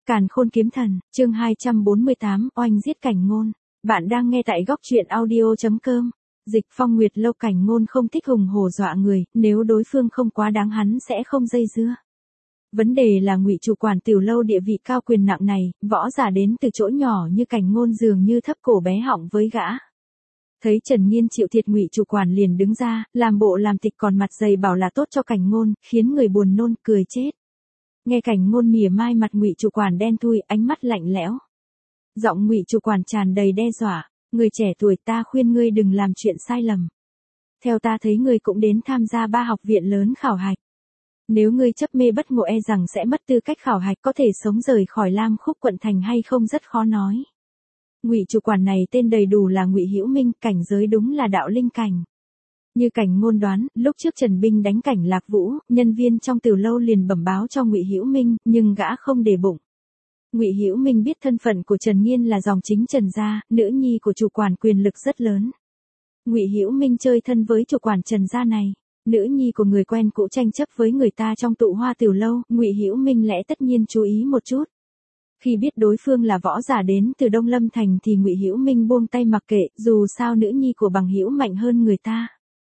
Càn Khôn Kiếm Thần, chương 248, oanh giết Cảnh Ngôn. Bạn đang nghe tại góc truyện audio.com. Dịch Phong Nguyệt Lâu. Cảnh Ngôn không thích hùng hổ dọa người, nếu đối phương không quá đáng hắn sẽ không dây dưa. Vấn đề là Ngụy chủ quản tiểu lâu địa vị cao quyền nặng này, võ giả đến từ chỗ nhỏ như Cảnh Ngôn dường như thấp cổ bé họng với gã. Thấy Trần Nghiên chịu thiệt, Ngụy chủ quản liền đứng ra, làm bộ làm tịch còn mặt dày bảo là tốt cho Cảnh Ngôn, khiến người buồn nôn cười chết. Nghe Cảnh Ngôn mỉa mai, mặt Ngụy chủ quản đen thui, ánh mắt lạnh lẽo. Giọng Ngụy chủ quản tràn đầy đe dọa, "Người trẻ tuổi, ta khuyên ngươi đừng làm chuyện sai lầm. Theo ta thấy ngươi cũng đến tham gia 3 học viện lớn khảo hạch. Nếu ngươi chấp mê bất ngộ e rằng sẽ mất tư cách khảo hạch, có thể sống rời khỏi Lam Khúc quận thành hay không rất khó nói." Ngụy chủ quản này tên đầy đủ là Ngụy Hữu Minh, cảnh giới đúng là đạo linh cảnh. Như Cảnh Ngôn đoán, lúc trước Trần Binh đánh Cảnh Lạc Vũ, nhân viên trong tiểu lâu liền bẩm báo cho Ngụy Hữu Minh, nhưng gã không để bụng. Ngụy Hữu Minh biết thân phận của Trần Nghiên là dòng chính Trần gia, nữ nhi của chủ quản quyền lực rất lớn. Ngụy Hữu Minh chơi thân với chủ quản Trần gia này, nữ nhi của người quen cũ tranh chấp với người ta trong tụ hoa tiểu lâu, Ngụy Hữu Minh lẽ tất nhiên chú ý một chút. Khi biết đối phương là võ giả đến từ Đông Lâm thành thì Ngụy Hữu Minh buông tay mặc kệ, dù sao nữ nhi của bằng hữu mạnh hơn người ta.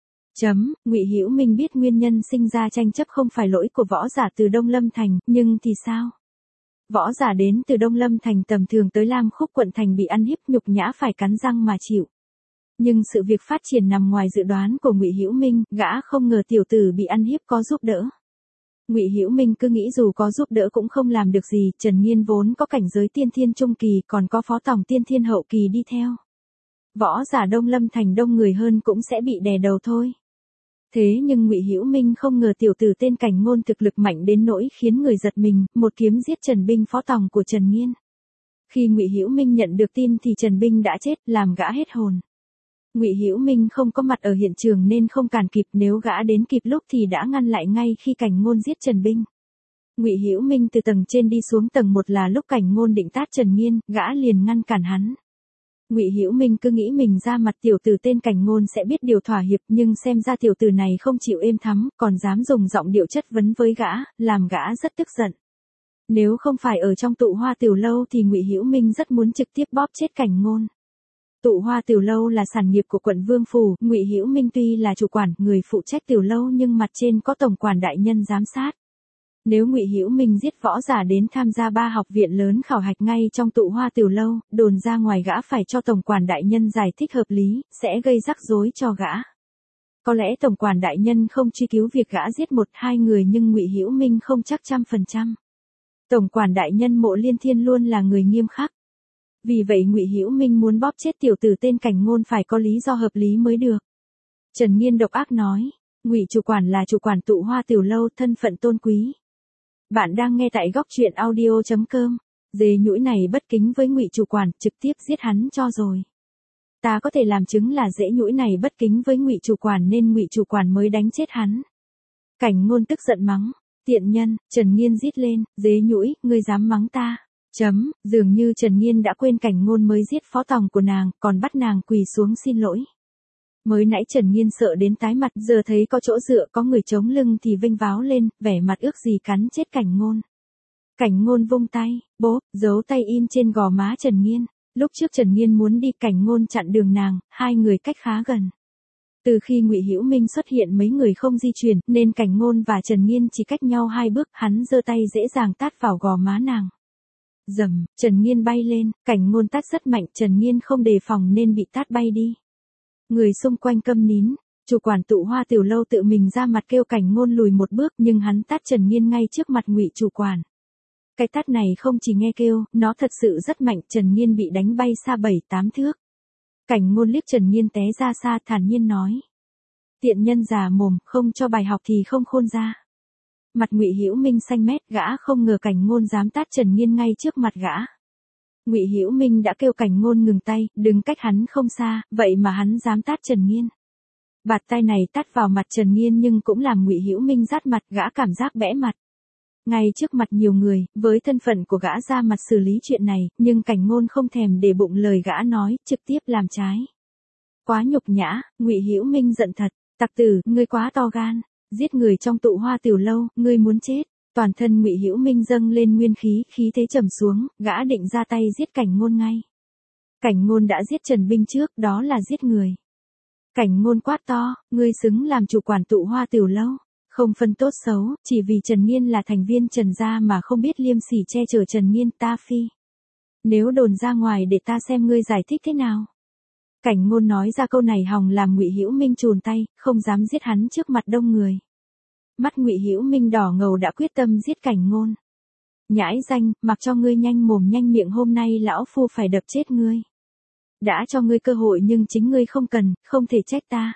Ngụy Hữu Minh biết nguyên nhân sinh ra tranh chấp không phải lỗi của võ giả từ Đông Lâm thành, nhưng thì sao? Võ giả đến từ Đông Lâm thành tầm thường tới Lam Khúc quận thành bị ăn hiếp nhục nhã phải cắn răng mà chịu. Nhưng sự việc phát triển nằm ngoài dự đoán của Ngụy Hữu Minh, gã không ngờ tiểu tử bị ăn hiếp có giúp đỡ. Ngụy Hữu Minh cứ nghĩ dù có giúp đỡ cũng không làm được gì, Trần Nghiên vốn có cảnh giới tiên thiên trung kỳ, còn có phó tổng tiên thiên hậu kỳ đi theo. Võ giả Đông Lâm thành đông người hơn cũng sẽ bị đè đầu thôi. Thế nhưng Ngụy Hữu Minh không ngờ tiểu tử tên Cảnh Ngôn thực lực mạnh đến nỗi khiến người giật mình, một kiếm giết Trần Binh, phó tổng của Trần Nghiên. Khi Ngụy Hữu Minh nhận được tin thì Trần Binh đã chết, làm gã hết hồn. Ngụy Hữu Minh không có mặt ở hiện trường nên không cản kịp, nếu gã đến kịp lúc thì đã ngăn lại ngay khi Cảnh Ngôn giết Trần Binh. Ngụy Hữu Minh từ tầng trên đi xuống tầng 1 là lúc Cảnh Ngôn định tát Trần Nghiên, gã liền ngăn cản hắn. Ngụy Hữu Minh cứ nghĩ mình ra mặt tiểu tử tên Cảnh Ngôn sẽ biết điều thỏa hiệp, nhưng xem ra tiểu tử này không chịu êm thắm, còn dám dùng giọng điệu chất vấn với gã, làm gã rất tức giận. Nếu không phải ở trong tụ hoa tiểu lâu thì Ngụy Hữu Minh rất muốn trực tiếp bóp chết Cảnh Ngôn. Tụ hoa tiểu lâu là sản nghiệp của quận Vương phủ, Ngụy Hữu Minh tuy là chủ quản, người phụ trách tiểu lâu nhưng mặt trên có tổng quản đại nhân giám sát. Nếu Ngụy Hữu Minh giết võ giả đến tham gia 3 học viện lớn khảo hạch ngay trong tụ hoa tiểu lâu, đồn ra ngoài gã phải cho tổng quản đại nhân giải thích hợp lý, sẽ gây rắc rối cho gã. Có lẽ tổng quản đại nhân không truy cứu việc gã giết 1-2 người nhưng Ngụy Hữu Minh không chắc 100%. Tổng quản đại nhân Mộ Liên Thiên luôn là người nghiêm khắc. Vì vậy Ngụy Hữu Minh muốn bóp chết tiểu tử tên Cảnh Ngôn phải có lý do hợp lý mới được. Trần Nghiên độc ác nói, Ngụy chủ quản là chủ quản tụ hoa tiểu lâu, thân phận tôn quý. Bạn đang nghe tại góc truyện audio.com. Dê nhũi này bất kính với Ngụy chủ quản, trực tiếp giết hắn cho rồi. Ta có thể làm chứng là dễ nhũi này bất kính với Ngụy chủ quản nên Ngụy chủ quản mới đánh chết hắn. Cảnh Ngôn tức giận mắng, tiện nhân. Trần Nghiên rít lên, dế nhũi, ngươi dám mắng ta? Dường như Trần Nghiên đã quên Cảnh Ngôn mới giết phó tổng của nàng, còn bắt nàng quỳ xuống xin lỗi. Mới nãy Trần Nghiên sợ đến tái mặt, giờ thấy có chỗ dựa có người chống lưng thì vênh váo lên, vẻ mặt ước gì cắn chết Cảnh Ngôn. Cảnh Ngôn vung tay, bốp, dấu tay in trên gò má Trần Nghiên. Lúc trước Trần Nghiên muốn đi, Cảnh Ngôn chặn đường nàng, hai người cách khá gần. Từ khi Ngụy Hữu Minh xuất hiện mấy người không di chuyển, nên Cảnh Ngôn và Trần Nghiên chỉ cách nhau 2 bước, hắn giơ tay dễ dàng tát vào gò má nàng. Rầm, Trần Nghiên bay lên, Cảnh Ngôn tát rất mạnh, Trần Nghiên không đề phòng nên bị tát bay đi. Người xung quanh câm nín, chủ quản tụ hoa tiểu lâu tự mình ra mặt kêu Cảnh Ngôn lùi một bước nhưng hắn tát Trần Nghiên ngay trước mặt Ngụy chủ quản. Cái tát này không chỉ nghe kêu, nó thật sự rất mạnh, Trần Nghiên bị đánh bay xa 7-8 thước. Cảnh Ngôn liếc Trần Nghiên té ra xa, thản nhiên nói. Tiện nhân già mồm, không cho bài học thì không khôn ra. Mặt Ngụy Hữu Minh xanh mét, gã không ngờ Cảnh Ngôn dám tát Trần Nghiên ngay trước mặt gã. Ngụy Hữu Minh đã kêu Cảnh Ngôn ngừng tay, đừng cách hắn không xa, vậy mà hắn dám tát Trần Nghiên. Bạt tay này tát vào mặt Trần Nghiên nhưng cũng làm Ngụy Hữu Minh rát mặt, gã cảm giác bẽ mặt. Ngay trước mặt nhiều người, với thân phận của gã ra mặt xử lý chuyện này, nhưng Cảnh Ngôn không thèm để bụng lời gã nói, trực tiếp làm trái. Quá nhục nhã, Ngụy Hữu Minh giận thật, tặc tử, ngươi quá to gan, giết người trong tụ hoa tiểu lâu, ngươi muốn chết. Toàn thân Ngụy Hữu Minh dâng lên nguyên khí, khí thế trầm xuống, gã định ra tay giết Cảnh Ngôn ngay. Cảnh Ngôn đã giết Trần Binh trước, đó là giết người. Cảnh Ngôn quát to, ngươi xứng làm chủ quản tụ Hoa Tiểu Lâu, không phân tốt xấu, chỉ vì Trần Nghiên là thành viên Trần gia mà không biết liêm sỉ che chở Trần Nghiên, ta phi. Nếu đồn ra ngoài để ta xem ngươi giải thích thế nào. Cảnh Ngôn nói ra câu này hòng làm Ngụy Hữu Minh chùn tay, không dám giết hắn trước mặt đông người. Mắt Ngụy Hữu Minh đỏ ngầu đã quyết tâm giết Cảnh Ngôn. Nhãi danh, mặc cho ngươi nhanh mồm nhanh miệng, hôm nay lão phu phải đập chết ngươi. Đã cho ngươi cơ hội nhưng chính ngươi không cần, không thể trách ta.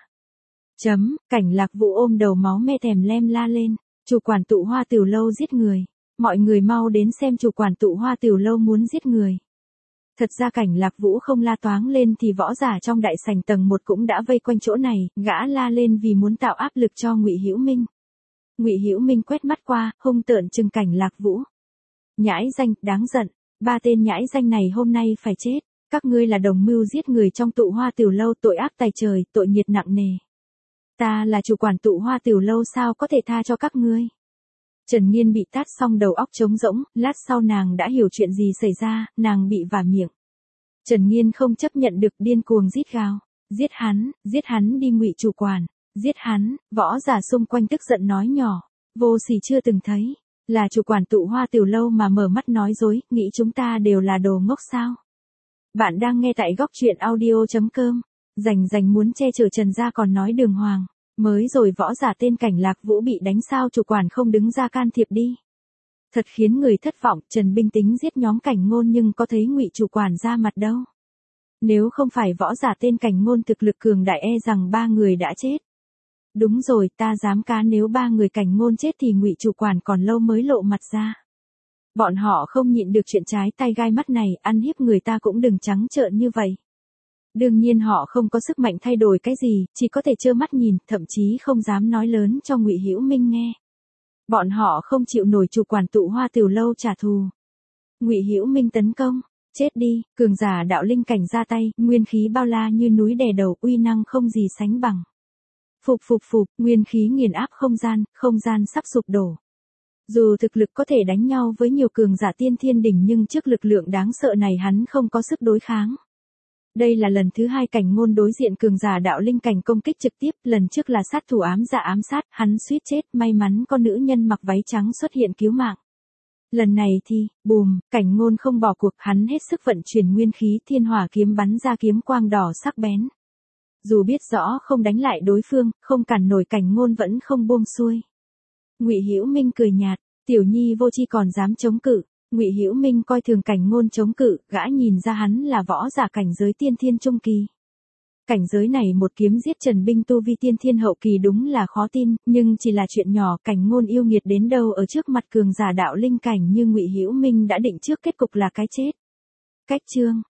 Cảnh Lạc Vũ ôm đầu máu me thèm lem la lên, chủ quản tụ Hoa Tiểu Lâu giết người. Mọi người mau đến xem chủ quản tụ Hoa Tiểu Lâu muốn giết người. Thật ra Cảnh Lạc Vũ không la toáng lên thì võ giả trong đại sảnh tầng 1 cũng đã vây quanh chỗ này, gã la lên vì muốn tạo áp lực cho Ngụy Hữu Minh. Ngụy Hữu Minh quét mắt qua, hung tợn trừng Cảnh Lạc Vũ. Nhãi danh, đáng giận, 3 tên nhãi danh này hôm nay phải chết, các ngươi là đồng mưu giết người trong tụ Hoa Tiểu Lâu, tội ác tày trời, tội nghiệt nặng nề. Ta là chủ quản tụ Hoa Tiểu Lâu, sao có thể tha cho các ngươi. Trần Nghiên bị tát xong đầu óc trống rỗng, lát sau nàng đã hiểu chuyện gì xảy ra, nàng bị vả miệng. Trần Nghiên không chấp nhận được, điên cuồng rít gào, giết hắn đi Ngụy chủ quản, giết hắn. Võ giả xung quanh tức giận nói nhỏ, vô sỉ chưa từng thấy, là chủ quản tụ Hoa Tiểu Lâu mà mở mắt nói dối, nghĩ chúng ta đều là đồ ngốc sao. Bạn đang nghe tại Góc Truyện Audio.com, rành muốn che chở Trần gia còn nói đường hoàng. Mới rồi võ giả tên Cảnh Lạc Vũ bị đánh, sao chủ quản không đứng ra can thiệp đi. Thật khiến người thất vọng, Trần Binh tính giết nhóm Cảnh Ngôn nhưng có thấy Ngụy chủ quản ra mặt đâu. Nếu không phải võ giả tên Cảnh Ngôn thực lực cường đại e rằng 3 người đã chết. Đúng rồi, ta dám cá nếu 3 người Cảnh Ngôn chết thì Ngụy chủ quản còn lâu mới lộ mặt ra. Bọn họ không nhịn được chuyện trái tay gai mắt này, ăn hiếp người ta cũng đừng trắng trợn như vậy. Đương nhiên họ không có sức mạnh thay đổi cái gì, chỉ có thể trơ mắt nhìn, thậm chí không dám nói lớn cho Ngụy Hữu Minh nghe. Bọn họ không chịu nổi chủ quản tụ Hoa Tiểu Lâu trả thù. Ngụy Hữu Minh tấn công, chết đi, cường giả đạo linh cảnh ra tay, nguyên khí bao la như núi đè đầu, uy năng không gì sánh bằng. Phụp, nguyên khí nghiền áp không gian sắp sụp đổ. Dù thực lực có thể đánh nhau với nhiều cường giả tiên thiên đỉnh nhưng trước lực lượng đáng sợ này hắn không có sức đối kháng. Đây là lần thứ 2 Cảnh Ngôn đối diện cường giả đạo linh cảnh công kích trực tiếp, lần trước là sát thủ ám dạ ám sát, hắn suýt chết, may mắn có nữ nhân mặc váy trắng xuất hiện cứu mạng. Lần này thì, bùm, Cảnh Ngôn không bỏ cuộc, hắn hết sức vận chuyển nguyên khí, thiên hỏa kiếm bắn ra kiếm quang đỏ sắc bén. Dù biết rõ không đánh lại đối phương, không cản nổi, Cảnh Ngôn vẫn không buông xuôi. Ngụy Hữu Minh cười nhạt, tiểu nhi vô tri còn dám chống cự. Ngụy Hữu Minh coi thường Cảnh Ngôn chống cự, gã nhìn ra hắn là võ giả cảnh giới tiên thiên trung kỳ. Cảnh giới này một kiếm giết Trần Binh tu vi tiên thiên hậu kỳ đúng là khó tin, nhưng chỉ là chuyện nhỏ, Cảnh Ngôn yêu nghiệt đến đâu ở trước mặt cường giả đạo linh cảnh như Ngụy Hữu Minh đã định trước kết cục là cái chết. Cách chương